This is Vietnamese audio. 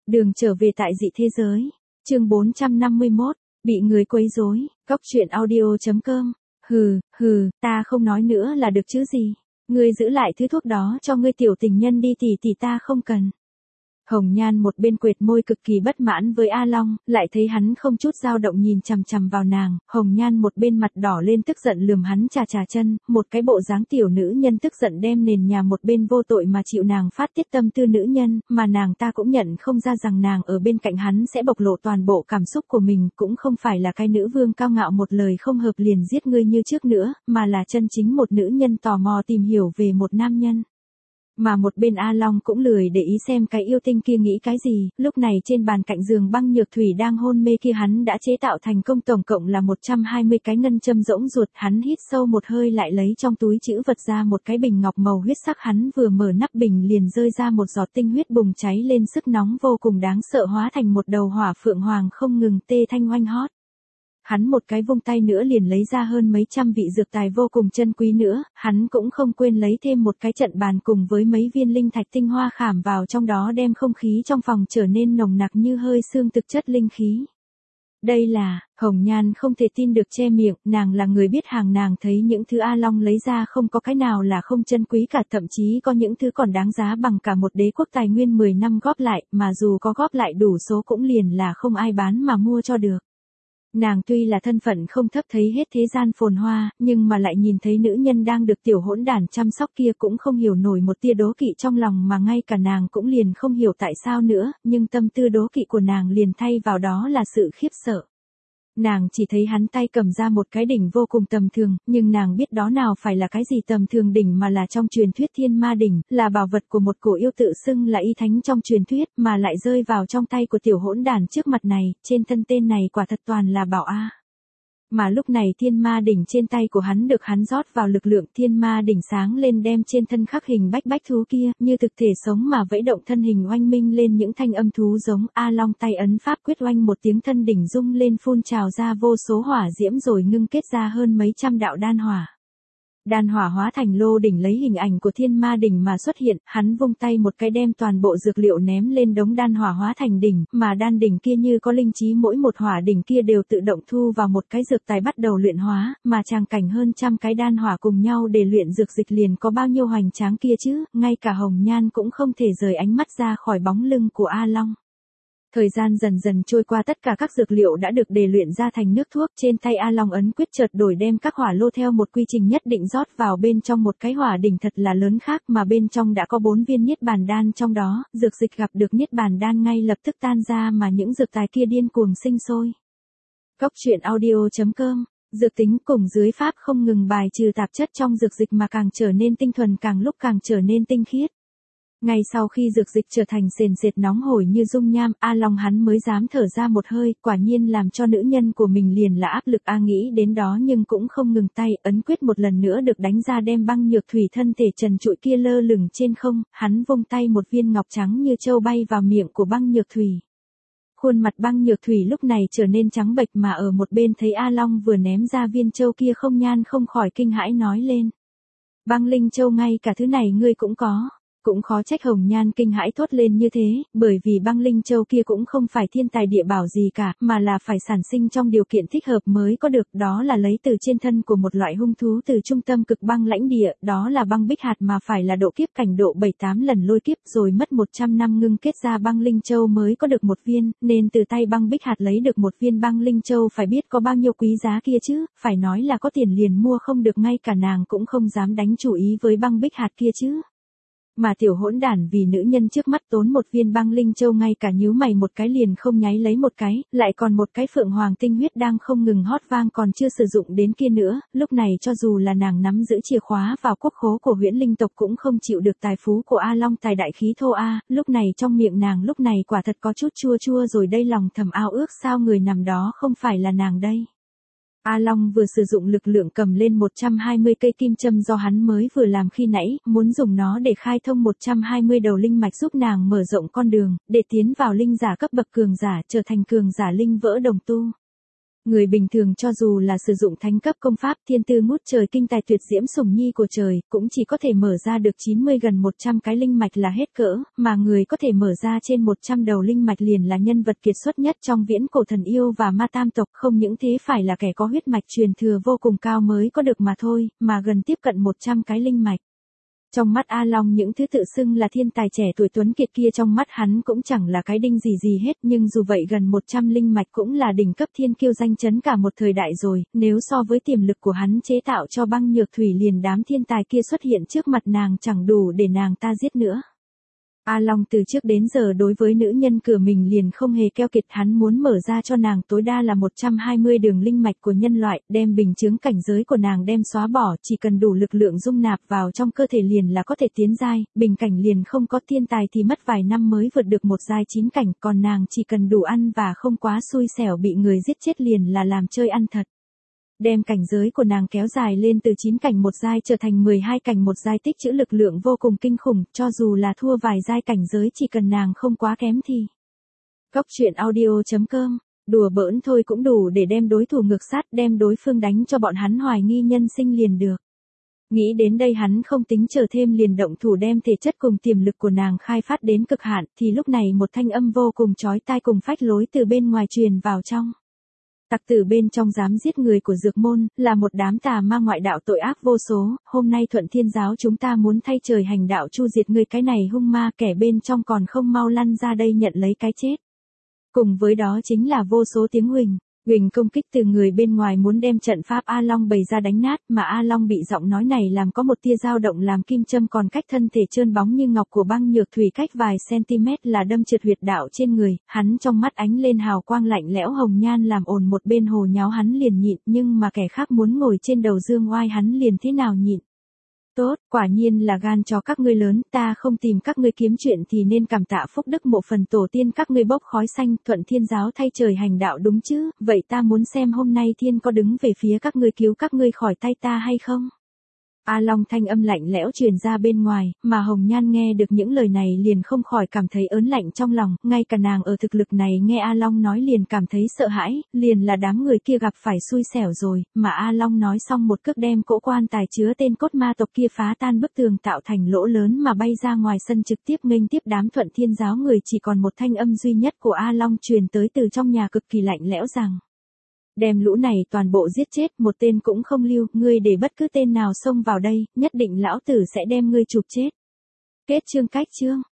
Đường trở về tại dị thế giới. Chương 451, bị người quấy rối. Góc truyện audio.com. Ta không nói nữa là được chứ gì. Ngươi giữ lại thứ thuốc đó cho ngươi tiểu tình nhân đi tỷ ta không cần. Hồng Nhan một bên quệt môi cực kỳ bất mãn với A Long, lại thấy hắn không chút dao động nhìn chằm chằm vào nàng, Hồng Nhan một bên mặt đỏ lên tức giận lườm hắn chà chân, một cái bộ dáng tiểu nữ nhân tức giận đem nền nhà một bên vô tội mà chịu nàng phát tiết tâm tư nữ nhân, mà nàng ta cũng nhận không ra rằng nàng ở bên cạnh hắn sẽ bộc lộ toàn bộ cảm xúc của mình, cũng không phải là cái nữ vương cao ngạo một lời không hợp liền giết ngươi như trước nữa, mà là chân chính một nữ nhân tò mò tìm hiểu về một nam nhân. Mà một bên A Long cũng lười để ý xem cái yêu tinh kia nghĩ cái gì, lúc này trên bàn cạnh giường Băng Nhược Thủy đang hôn mê kia hắn đã chế tạo thành công tổng cộng là 120 cái ngân châm rỗng ruột, hắn hít sâu một hơi lại lấy trong túi trữ vật ra một cái bình ngọc màu huyết sắc, hắn vừa mở nắp bình liền rơi ra một giọt tinh huyết bùng cháy lên sức nóng vô cùng đáng sợ hóa thành một đầu hỏa phượng hoàng không ngừng tê thanh oanh hót. Hắn một cái vung tay nữa liền lấy ra hơn mấy trăm vị dược tài vô cùng chân quý nữa, hắn cũng không quên lấy thêm một cái trận bàn cùng với mấy viên linh thạch tinh hoa khảm vào trong đó đem không khí trong phòng trở nên nồng nặc như hơi sương thực chất linh khí. Đây là, Hồng Nhan không thể tin được che miệng, nàng là người biết hàng, nàng thấy những thứ A Long lấy ra không có cái nào là không chân quý cả, thậm chí có những thứ còn đáng giá bằng cả một đế quốc tài nguyên 10 năm góp lại, mà dù có góp lại đủ số cũng liền là không ai bán mà mua cho được. Nàng tuy là thân phận không thấp thấy hết thế gian phồn hoa, nhưng mà lại nhìn thấy nữ nhân đang được tiểu hỗn đản chăm sóc kia cũng không hiểu nổi một tia đố kỵ trong lòng, mà ngay cả nàng cũng liền không hiểu tại sao nữa, nhưng tâm tư đố kỵ của nàng liền thay vào đó là sự khiếp sợ. Nàng chỉ thấy hắn tay cầm ra một cái đỉnh vô cùng tầm thường, nhưng nàng biết đó nào phải là cái gì tầm thường đỉnh mà là trong truyền thuyết Thiên Ma đỉnh, là bảo vật của một cổ yêu tự xưng là y thánh trong truyền thuyết, mà lại rơi vào trong tay của tiểu hỗn đản trước mặt này, trên thân tên này quả thật toàn là bảo a. Mà lúc này Thiên Ma đỉnh trên tay của hắn được hắn rót vào lực lượng, Thiên Ma đỉnh sáng lên đem trên thân khắc hình bách thú kia, như thực thể sống mà vẫy động thân hình oanh minh lên những thanh âm thú giống. A Long tay ấn pháp quyết oanh một tiếng, thân đỉnh rung lên phun trào ra vô số hỏa diễm rồi ngưng kết ra hơn mấy trăm đạo đan hỏa. Đan hỏa hóa thành lô đỉnh lấy hình ảnh của Thiên Ma đỉnh mà xuất hiện, hắn vung tay một cái đem toàn bộ dược liệu ném lên đống đan hỏa hóa thành đỉnh, mà đan đỉnh kia như có linh trí, mỗi một hỏa đỉnh kia đều tự động thu vào một cái dược tài bắt đầu luyện hóa, mà tràng cảnh hơn trăm cái đan hỏa cùng nhau để luyện dược dịch liền có bao nhiêu hoành tráng kia chứ, ngay cả Hồng Nhan cũng không thể rời ánh mắt ra khỏi bóng lưng của A Long. Thời gian dần dần trôi qua, tất cả các dược liệu đã được đề luyện ra thành nước thuốc, trên tay A Long ấn quyết chợt đổi, đem các hỏa lô theo một quy trình nhất định rót vào bên trong một cái hỏa đỉnh thật là lớn khác, mà bên trong đã có 4 viên niết bàn đan trong đó, dược dịch gặp được niết bàn đan ngay lập tức tan ra mà những dược tài kia điên cuồng sinh sôi. Góc truyện audio.com. Dược tính cùng dưới pháp không ngừng bài trừ tạp chất trong dược dịch mà càng trở nên tinh thuần, càng lúc càng trở nên tinh khiết. Ngay sau khi dược dịch trở thành sền sệt nóng hổi như dung nham, A Long hắn mới dám thở ra một hơi, quả nhiên làm cho nữ nhân của mình liền là áp lực. A nghĩ đến đó nhưng cũng không ngừng tay, ấn quyết một lần nữa được đánh ra đem Băng Nhược Thủy thân thể trần trụi kia lơ lửng trên không, hắn vung tay một viên ngọc trắng như châu bay vào miệng của Băng Nhược Thủy. Khuôn mặt Băng Nhược Thủy lúc này trở nên trắng bệch, mà ở một bên thấy A Long vừa ném ra viên châu kia, Không Nhan không khỏi kinh hãi nói lên. Băng Linh Châu, ngay cả thứ này ngươi cũng có. Cũng khó trách Hồng Nhan kinh hãi thốt lên như thế, bởi vì Băng Linh Châu kia cũng không phải thiên tài địa bảo gì cả, mà là phải sản sinh trong điều kiện thích hợp mới có được, đó là lấy từ trên thân của một loại hung thú từ trung tâm cực băng lãnh địa, đó là băng bích hạt, mà phải là độ kiếp cảnh độ 7-8 lần lôi kiếp, rồi mất 100 năm ngưng kết ra Băng Linh Châu mới có được một viên, nên từ tay băng bích hạt lấy được một viên Băng Linh Châu phải biết có bao nhiêu quý giá kia chứ, phải nói là có tiền liền mua không được, ngay cả nàng cũng không dám đánh chủ ý với băng bích hạt kia chứ. Mà tiểu hỗn đản vì nữ nhân trước mắt tốn một viên Băng Linh Châu ngay cả nhíu mày một cái liền không nháy lấy một cái, lại còn một cái phượng hoàng tinh huyết đang không ngừng hót vang còn chưa sử dụng đến kia nữa, lúc này cho dù là nàng nắm giữ chìa khóa vào quốc khố của Huyễn Linh tộc cũng không chịu được tài phú của A Long tài đại khí thô a, lúc này trong miệng nàng lúc này quả thật có chút chua chua rồi đây, lòng thầm ao ước sao người nằm đó không phải là nàng đây. A Long vừa sử dụng lực lượng cầm lên 120 cây kim châm do hắn mới vừa làm khi nãy, muốn dùng nó để khai thông 120 đầu linh mạch giúp nàng mở rộng con đường, để tiến vào linh giả cấp bậc cường giả, trở thành cường giả linh vỡ đồng tu. Người bình thường cho dù là sử dụng thánh cấp công pháp thiên tư ngút trời kinh tài tuyệt diễm sủng nhi của trời, cũng chỉ có thể mở ra được 90 gần 100 cái linh mạch là hết cỡ, mà người có thể mở ra trên 100 đầu linh mạch liền là nhân vật kiệt xuất nhất trong viễn cổ thần yêu và ma tam tộc, không những thế phải là kẻ có huyết mạch truyền thừa vô cùng cao mới có được mà thôi, mà gần tiếp cận 100 cái linh mạch. Trong mắt A Long những thứ tự xưng là thiên tài trẻ tuổi tuấn kiệt kia trong mắt hắn cũng chẳng là cái đinh gì hết, nhưng dù vậy gần 100 linh mạch cũng là đỉnh cấp thiên kiêu danh chấn cả một thời đại rồi, nếu so với tiềm lực của hắn chế tạo cho băng nhược thủy liền đám thiên tài kia xuất hiện trước mặt nàng chẳng đủ để nàng ta giết nữa. A Long từ trước đến giờ đối với nữ nhân cửa mình liền không hề keo kiệt, hắn muốn mở ra cho nàng tối đa là 120 đường linh mạch của nhân loại, đem bình chứng cảnh giới của nàng đem xóa bỏ, chỉ cần đủ lực lượng dung nạp vào trong cơ thể liền là có thể tiến giai, bình cảnh liền không có, thiên tài thì mất vài năm mới vượt được một giai 9 cảnh, còn nàng chỉ cần đủ ăn và không quá xui xẻo bị người giết chết liền là làm chơi ăn thật. Đem cảnh giới của nàng kéo dài lên từ 9 cảnh một giai trở thành 12 cảnh một giai, tích trữ lực lượng vô cùng kinh khủng, cho dù là thua vài giai cảnh giới chỉ cần nàng không quá kém thì. Góc truyện audio.com, đùa bỡn thôi cũng đủ để đem đối thủ ngược sát, đem đối phương đánh cho bọn hắn hoài nghi nhân sinh liền được. Nghĩ đến đây hắn không tính chờ thêm liền động thủ đem thể chất cùng tiềm lực của nàng khai phát đến cực hạn, thì lúc này một thanh âm vô cùng chói tai cùng phách lối từ bên ngoài truyền vào trong. Tặc tử bên trong dám giết người của Dược môn, là một đám tà ma ngoại đạo tội ác vô số, hôm nay Thuận Thiên giáo chúng ta muốn thay trời hành đạo chu diệt người cái này hung ma, kẻ bên trong còn không mau lăn ra đây nhận lấy cái chết. Cùng với đó chính là vô số tiếng huỳnh công kích từ người bên ngoài muốn đem trận pháp A Long bày ra đánh nát, mà A Long bị giọng nói này làm có một tia dao động làm kim châm còn cách thân thể trơn bóng như ngọc của băng nhược thủy cách vài cm là đâm trượt huyệt đạo trên người, hắn trong mắt ánh lên hào quang lạnh lẽo hồng nhan làm ồn một bên hồ nháo hắn liền nhịn, nhưng mà kẻ khác muốn ngồi trên đầu dương oai hắn liền thế nào nhịn. Tốt, quả nhiên là gan cho các ngươi lớn, ta không tìm các ngươi kiếm chuyện thì nên cảm tạ phúc đức mộ phần tổ tiên các ngươi bốc khói xanh, Thuận Thiên giáo thay trời hành đạo đúng chứ, vậy ta muốn xem hôm nay thiên có đứng về phía các ngươi cứu các ngươi khỏi tay ta hay không. A Long thanh âm lạnh lẽo truyền ra bên ngoài, mà Hồng Nhan nghe được những lời này liền không khỏi cảm thấy ớn lạnh trong lòng, ngay cả nàng ở thực lực này nghe A Long nói liền cảm thấy sợ hãi, liền là đám người kia gặp phải xui xẻo rồi, mà A Long nói xong một cước đem cỗ quan tài chứa tên cốt ma tộc kia phá tan bức tường tạo thành lỗ lớn mà bay ra ngoài sân trực tiếp nghênh tiếp đám Thuận Thiên giáo người, chỉ còn một thanh âm duy nhất của A Long truyền tới từ trong nhà cực kỳ lạnh lẽo rằng. Đem lũ này toàn bộ giết chết, một tên cũng không lưu, ngươi để bất cứ tên nào xông vào đây, nhất định lão tử sẽ đem ngươi chụp chết. Kết chương.